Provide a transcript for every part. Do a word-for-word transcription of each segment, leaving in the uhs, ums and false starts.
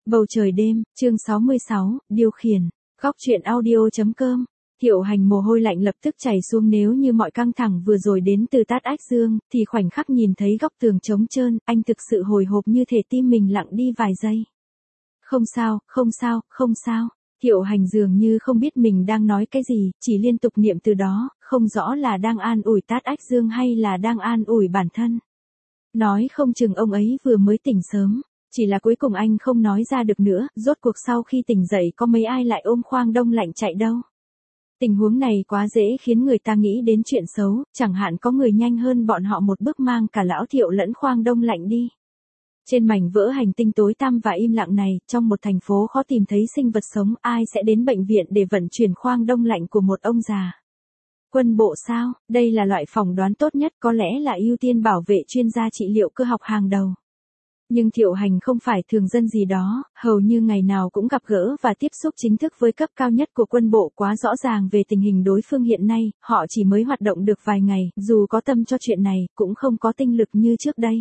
Bầu trời đêm, chương sáu mươi sáu, điều khiển. Góc truyện audio.com. Thiệu Hành mồ hôi lạnh lập tức chảy xuống, nếu như mọi căng thẳng vừa rồi đến từ Tát Ách Dương, thì khoảnh khắc nhìn thấy góc tường trống trơn, anh thực sự hồi hộp như thể tim mình lặng đi vài giây. Không sao, không sao, không sao. Thiệu Hành dường như không biết mình đang nói cái gì, chỉ liên tục niệm từ đó, không rõ là đang an ủi Tát Ách Dương hay là đang an ủi bản thân. Nói không chừng ông ấy vừa mới tỉnh sớm. Chỉ là cuối cùng anh không nói ra được nữa, rốt cuộc sau khi tỉnh dậy có mấy ai lại ôm khoang đông lạnh chạy đâu. Tình huống này quá dễ khiến người ta nghĩ đến chuyện xấu, chẳng hạn có người nhanh hơn bọn họ một bước mang cả lão Thiệu lẫn khoang đông lạnh đi. Trên mảnh vỡ hành tinh tối tăm và im lặng này, trong một thành phố khó tìm thấy sinh vật sống, ai sẽ đến bệnh viện để vận chuyển khoang đông lạnh của một ông già? Quân bộ sao? Đây là loại phỏng đoán tốt nhất, có lẽ là ưu tiên bảo vệ chuyên gia trị liệu cơ học hàng đầu. Nhưng Thiệu Hành không phải thường dân gì đó, hầu như ngày nào cũng gặp gỡ và tiếp xúc chính thức với cấp cao nhất của quân bộ, quá rõ ràng về tình hình đối phương hiện nay, họ chỉ mới hoạt động được vài ngày, dù có tâm cho chuyện này, cũng không có tinh lực như trước đây.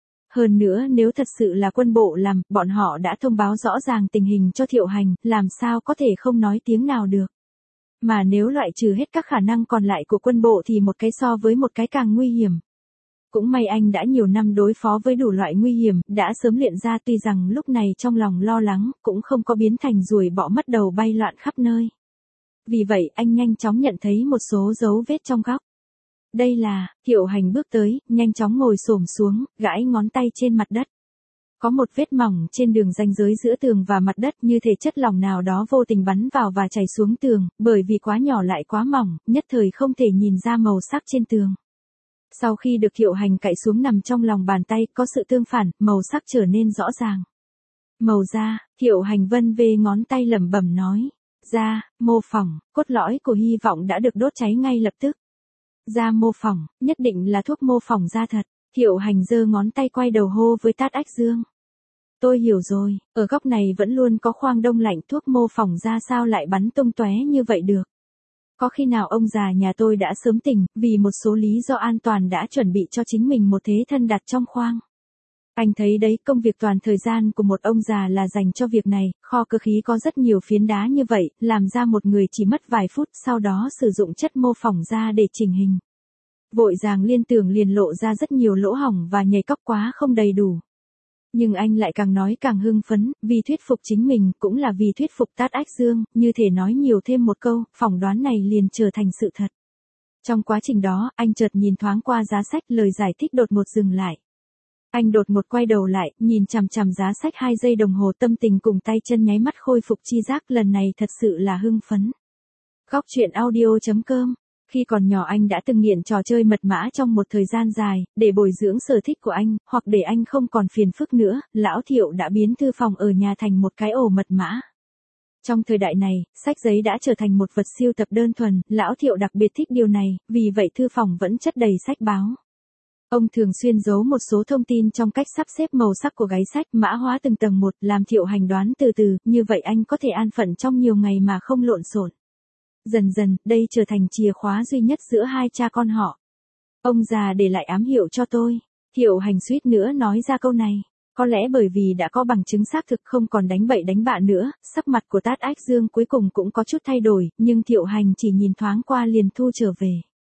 Hơn nữa nếu thật sự là quân bộ làm, bọn họ đã thông báo rõ ràng tình hình cho Thiệu Hành, làm sao có thể không nói tiếng nào được. Mà nếu loại trừ hết các khả năng còn lại của quân bộ thì một cái so với một cái càng nguy hiểm. Cũng may anh đã nhiều năm đối phó với đủ loại nguy hiểm, đã sớm luyện ra, tuy rằng lúc này trong lòng lo lắng, cũng không có biến thành ruồi bọ mất đầu bay loạn khắp nơi. Vì vậy anh nhanh chóng nhận thấy một số dấu vết trong góc. Đây là, Thiệu Hành bước tới, nhanh chóng ngồi xổm xuống, gãi ngón tay trên mặt đất. Có một vết mỏng trên đường ranh giới giữa tường và mặt đất, như thể chất lỏng nào đó vô tình bắn vào và chảy xuống tường, bởi vì quá nhỏ lại quá mỏng, nhất thời không thể nhìn ra màu sắc trên tường. Sau khi được Thiệu Hành cạy xuống nằm trong lòng bàn tay, có sự tương phản, màu sắc trở nên rõ ràng. Màu da, Thiệu Hành vân về ngón tay lẩm bẩm nói. Da, mô phỏng, cốt lõi của hy vọng đã được đốt cháy ngay lập tức. Da mô phỏng, nhất định là thuốc mô phỏng da thật. Thiệu Hành giơ ngón tay quay đầu hô với Tát Ách Dương. Tôi hiểu rồi, ở góc này vẫn luôn có khoang đông lạnh, thuốc mô phỏng da sao lại bắn tung tóe như vậy được. Có khi nào ông già nhà tôi đã sớm tỉnh, vì một số lý do an toàn đã chuẩn bị cho chính mình một thế thân đặt trong khoang. Anh thấy đấy, công việc toàn thời gian của một ông già là dành cho việc này, kho cơ khí có rất nhiều phiến đá như vậy, làm ra một người chỉ mất vài phút, sau đó sử dụng chất mô phỏng da để chỉnh hình. Vội vàng liên tưởng liền lộ ra rất nhiều lỗ hổng và nhảy cóc quá không đầy đủ. Nhưng anh lại càng nói càng hưng phấn, vì thuyết phục chính mình, cũng là vì thuyết phục Tát Ách Dương, như thể nói nhiều thêm một câu, phỏng đoán này liền trở thành sự thật. Trong quá trình đó, anh chợt nhìn thoáng qua giá sách, lời giải thích đột ngột dừng lại. Anh đột ngột quay đầu lại, nhìn chằm chằm giá sách hai giây đồng hồ, tâm tình cùng tay chân nháy mắt khôi phục chi giác, lần này thật sự là hưng phấn. Góc truyện audio.com. Khi còn nhỏ anh đã từng nghiện trò chơi mật mã trong một thời gian dài, để bồi dưỡng sở thích của anh, hoặc để anh không còn phiền phức nữa, lão Thiệu đã biến thư phòng ở nhà thành một cái ổ mật mã. Trong thời đại này, sách giấy đã trở thành một vật sưu tập đơn thuần, lão Thiệu đặc biệt thích điều này, vì vậy thư phòng vẫn chất đầy sách báo. Ông thường xuyên giấu một số thông tin trong cách sắp xếp màu sắc của gáy sách, mã hóa từng tầng một, làm Thiệu Hành đoán từ từ, như vậy anh có thể an phận trong nhiều ngày mà không lộn xộn. Dần dần, đây trở thành chìa khóa duy nhất giữa hai cha con họ. Ông già để lại ám hiệu cho tôi. Thiệu Hành suýt nữa nói ra câu này. Có lẽ bởi vì đã có bằng chứng xác thực, không còn đánh bậy đánh bạ nữa, sắc mặt của Tát Ách Dương cuối cùng cũng có chút thay đổi, nhưng Thiệu Hành chỉ nhìn thoáng qua liền thu trở về.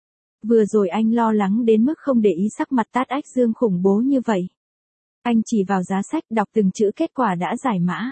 Vừa rồi anh lo lắng đến mức không để ý sắc mặt Tát Ách Dương khủng bố như vậy. Anh chỉ vào giá sách, đọc từng chữ kết quả đã giải mã.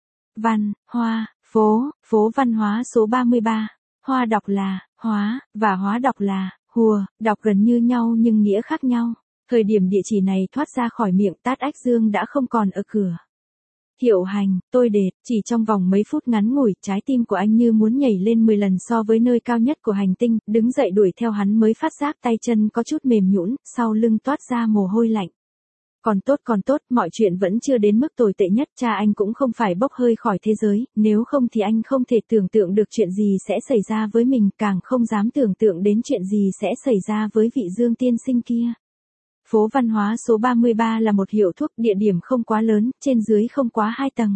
Văn, hoa, phố, phố văn hóa số ba mươi ba. Hoa đọc là, hóa, và hóa đọc là, hùa, đọc gần như nhau nhưng nghĩa khác nhau. Thời điểm địa chỉ này thoát ra khỏi miệng Tát Ách Dương đã không còn ở cửa. Thiệu Hành, tôi đệt, chỉ trong vòng mấy phút ngắn ngủi, trái tim của anh như muốn nhảy lên mười lần so với nơi cao nhất của hành tinh, đứng dậy đuổi theo hắn mới phát giác tay chân có chút mềm nhũn, sau lưng toát ra mồ hôi lạnh. Còn tốt còn tốt, mọi chuyện vẫn chưa đến mức tồi tệ nhất, cha anh cũng không phải bốc hơi khỏi thế giới, nếu không thì anh không thể tưởng tượng được chuyện gì sẽ xảy ra với mình, càng không dám tưởng tượng đến chuyện gì sẽ xảy ra với vị Dương tiên sinh kia. Phố văn hóa số ba mươi ba là một hiệu thuốc, địa điểm không quá lớn, trên dưới không quá hai tầng.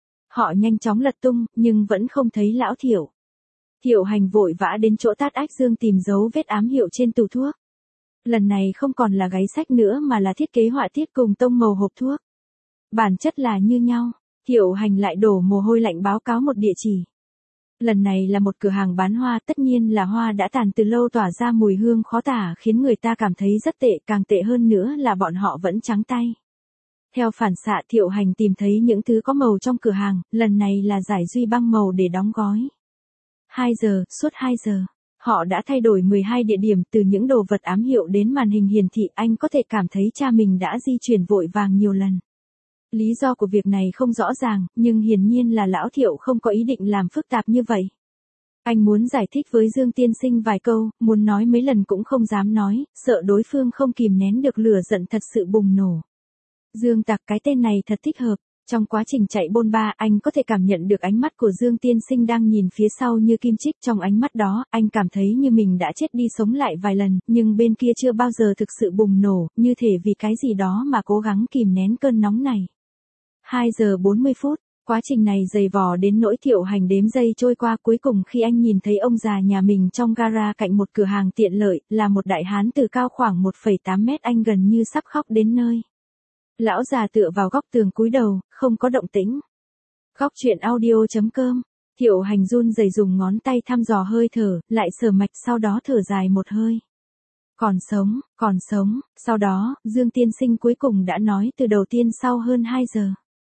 Họ nhanh chóng lật tung, nhưng vẫn không thấy lão Thiệu. Thiệu Hành vội vã đến chỗ Tát Ách Dương tìm dấu vết ám hiệu trên tủ thuốc. Lần này không còn là gáy sách nữa mà là thiết kế họa tiết cùng tông màu hộp thuốc. Bản chất là như nhau. Thiệu Hành lại đổ mồ hôi lạnh báo cáo một địa chỉ. Lần này là một cửa hàng bán hoa, tất nhiên là hoa đã tàn từ lâu tỏa ra mùi hương khó tả khiến người ta cảm thấy rất tệ, càng tệ hơn nữa là bọn họ vẫn trắng tay. Theo phản xạ Thiệu Hành tìm thấy những thứ có màu trong cửa hàng, lần này là giải duy băng màu để đóng gói. hai giờ, suốt hai giờ, họ đã thay đổi mười hai địa điểm, từ những đồ vật ám hiệu đến màn hình hiển thị, anh có thể cảm thấy cha mình đã di chuyển vội vàng nhiều lần. Lý do của việc này không rõ ràng, nhưng hiển nhiên là lão Thiệu không có ý định làm phức tạp như vậy. Anh muốn giải thích với Dương tiên sinh vài câu, muốn nói mấy lần cũng không dám nói, sợ đối phương không kìm nén được lửa giận thật sự bùng nổ. Dương Tặc, cái tên này thật thích hợp. Trong quá trình chạy bôn ba, anh có thể cảm nhận được ánh mắt của Dương tiên sinh đang nhìn phía sau như kim chích. Trong ánh mắt đó, anh cảm thấy như mình đã chết đi sống lại vài lần, nhưng bên kia chưa bao giờ thực sự bùng nổ, như thể vì cái gì đó mà cố gắng kìm nén cơn nóng này. hai giờ bốn mươi phút, quá trình này dày vò đến nỗi Thiệu Hành đếm giây trôi qua, cuối cùng khi anh nhìn thấy ông già nhà mình trong gara cạnh một cửa hàng tiện lợi, là một đại hán từ cao khoảng một phẩy tám mét, anh gần như sắp khóc đến nơi. Lão già tựa vào góc tường cúi đầu, không có động tĩnh. Góc truyện audio chấm com, Thiệu Hành run rẩy dùng ngón tay thăm dò hơi thở, lại sờ mạch, sau đó thở dài một hơi. Còn sống, còn sống, sau đó, Dương tiên sinh cuối cùng đã nói từ đầu tiên sau hơn hai giờ.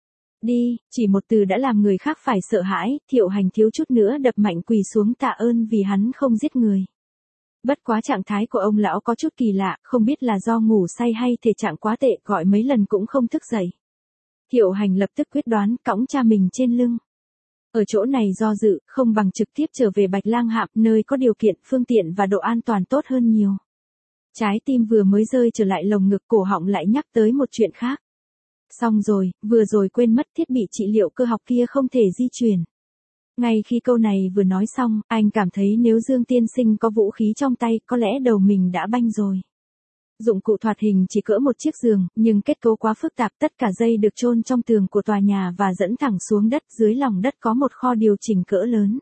Đi, chỉ một từ đã làm người khác phải sợ hãi, Thiệu Hành thiếu chút nữa đập mạnh quỳ xuống tạ ơn vì hắn không giết người. Bất quá trạng thái của ông lão có chút kỳ lạ, không biết là do ngủ say hay thể trạng quá tệ, gọi mấy lần cũng không thức dậy. Thiệu Hành lập tức quyết đoán cõng cha mình trên lưng. Ở chỗ này do dự, không bằng trực tiếp trở về Bạch Lang Hạm, nơi có điều kiện, phương tiện và độ an toàn tốt hơn nhiều. Trái tim vừa mới rơi trở lại lồng ngực, cổ họng lại nhắc tới một chuyện khác. Xong rồi, vừa rồi quên mất thiết bị trị liệu cơ học kia không thể di chuyển. Ngay khi câu này vừa nói xong, anh cảm thấy nếu Dương tiên sinh có vũ khí trong tay, có lẽ đầu mình đã banh rồi. Dụng cụ thoạt hình chỉ cỡ một chiếc giường, nhưng kết cấu quá phức tạp, tất cả dây được chôn trong tường của tòa nhà và dẫn thẳng xuống đất, dưới lòng đất có một kho điều chỉnh cỡ lớn.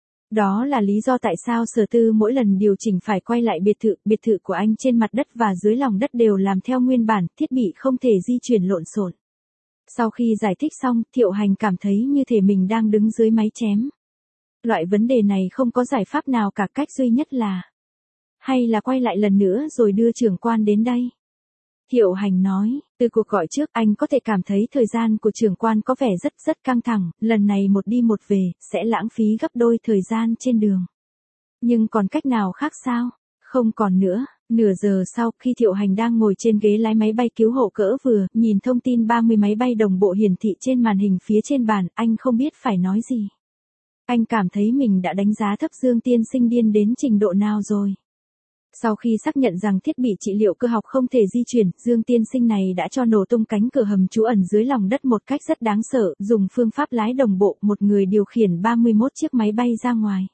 Đó là lý do tại sao Sở Tư mỗi lần điều chỉnh phải quay lại biệt thự, biệt thự của anh trên mặt đất và dưới lòng đất đều làm theo nguyên bản, thiết bị không thể di chuyển lộn xộn. Sau khi giải thích xong, Thiệu Hành cảm thấy như thể mình đang đứng dưới máy chém. Loại vấn đề này không có giải pháp nào cả, cách duy nhất là hay là quay lại lần nữa rồi đưa trưởng quan đến đây. Thiệu Hành nói, từ cuộc gọi trước anh có thể cảm thấy thời gian của trưởng quan có vẻ rất rất căng thẳng, lần này một đi một về, sẽ lãng phí gấp đôi thời gian trên đường. Nhưng còn cách nào khác sao? Không còn nữa. Nửa giờ sau, khi Thiệu Hành đang ngồi trên ghế lái máy bay cứu hộ cỡ vừa, nhìn thông tin ba mươi máy bay đồng bộ hiển thị trên màn hình phía trên bàn, anh không biết phải nói gì. Anh cảm thấy mình đã đánh giá thấp Dương tiên sinh điên đến trình độ nào rồi. Sau khi xác nhận rằng thiết bị trị liệu cơ học không thể di chuyển, Dương tiên sinh này đã cho nổ tung cánh cửa hầm trú ẩn dưới lòng đất một cách rất đáng sợ, dùng phương pháp lái đồng bộ, một người điều khiển ba mươi mốt chiếc máy bay ra ngoài.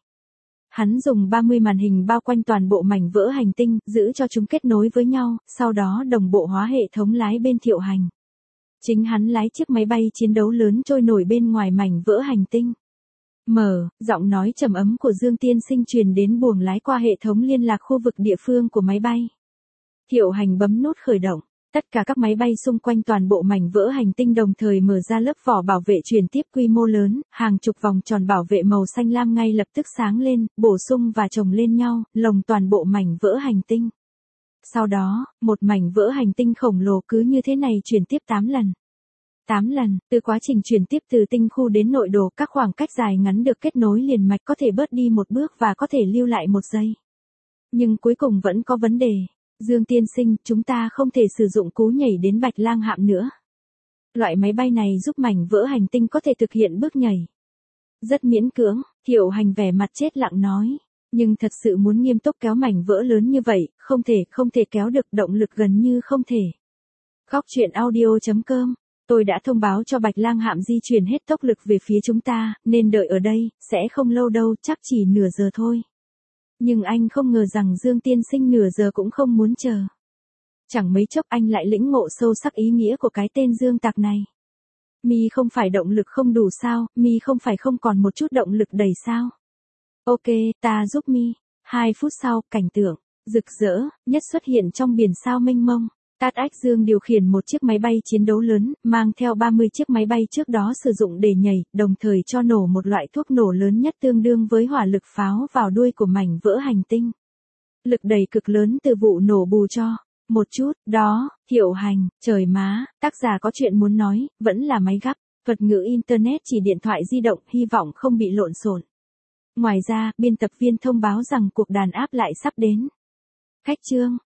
Hắn dùng ba mươi màn hình bao quanh toàn bộ mảnh vỡ hành tinh, giữ cho chúng kết nối với nhau, sau đó đồng bộ hóa hệ thống lái bên Thiệu Hành. Chính hắn lái chiếc máy bay chiến đấu lớn trôi nổi bên ngoài mảnh vỡ hành tinh. Mở, giọng nói trầm ấm của Dương tiên sinh truyền đến buồng lái qua hệ thống liên lạc khu vực địa phương của máy bay. Thiệu Hành bấm nút khởi động. Tất cả các máy bay xung quanh toàn bộ mảnh vỡ hành tinh đồng thời mở ra lớp vỏ bảo vệ truyền tiếp quy mô lớn, hàng chục vòng tròn bảo vệ màu xanh lam ngay lập tức sáng lên, bổ sung và chồng lên nhau, lồng toàn bộ mảnh vỡ hành tinh. Sau đó, một mảnh vỡ hành tinh khổng lồ cứ như thế này chuyển tiếp tám lần. tám lần, từ quá trình chuyển tiếp từ tinh khu đến nội đồ, các khoảng cách dài ngắn được kết nối liền mạch có thể bớt đi một bước và có thể lưu lại một giây. Nhưng cuối cùng vẫn có vấn đề. Dương tiên sinh, chúng ta không thể sử dụng cú nhảy đến Bạch Lang Hạm nữa. Loại máy bay này giúp mảnh vỡ hành tinh có thể thực hiện bước nhảy. Rất miễn cưỡng, Thiệu Hành vẻ mặt chết lặng nói. Nhưng thật sự muốn nghiêm túc kéo mảnh vỡ lớn như vậy, không thể, không thể kéo được, động lực gần như không thể. Góc truyện audio chấm com, tôi đã thông báo cho Bạch Lang Hạm di chuyển hết tốc lực về phía chúng ta, nên đợi ở đây, sẽ không lâu đâu, chắc chỉ nửa giờ thôi. Nhưng anh không ngờ rằng Dương tiên sinh nửa giờ cũng không muốn chờ. Chẳng mấy chốc anh lại lĩnh ngộ sâu sắc ý nghĩa của cái tên Dương Tặc này. Mi không phải động lực không đủ sao, Mi không phải không còn một chút động lực đầy sao. Ok, ta giúp Mi. Hai phút sau, cảnh tượng rực rỡ nhất xuất hiện trong biển sao mênh mông. Tát Ách Dương điều khiển một chiếc máy bay chiến đấu lớn, mang theo ba mươi chiếc máy bay trước đó sử dụng để nhảy, đồng thời cho nổ một loại thuốc nổ lớn nhất tương đương với hỏa lực pháo vào đuôi của mảnh vỡ hành tinh. Lực đẩy cực lớn từ vụ nổ bù cho. Một chút, đó, Thiệu Hành, trời má, tác giả có chuyện muốn nói, vẫn là máy gắp, thuật ngữ Internet chỉ điện thoại di động, hy vọng không bị lộn xộn. Ngoài ra, biên tập viên thông báo rằng cuộc đàn áp lại sắp đến. Khách chương.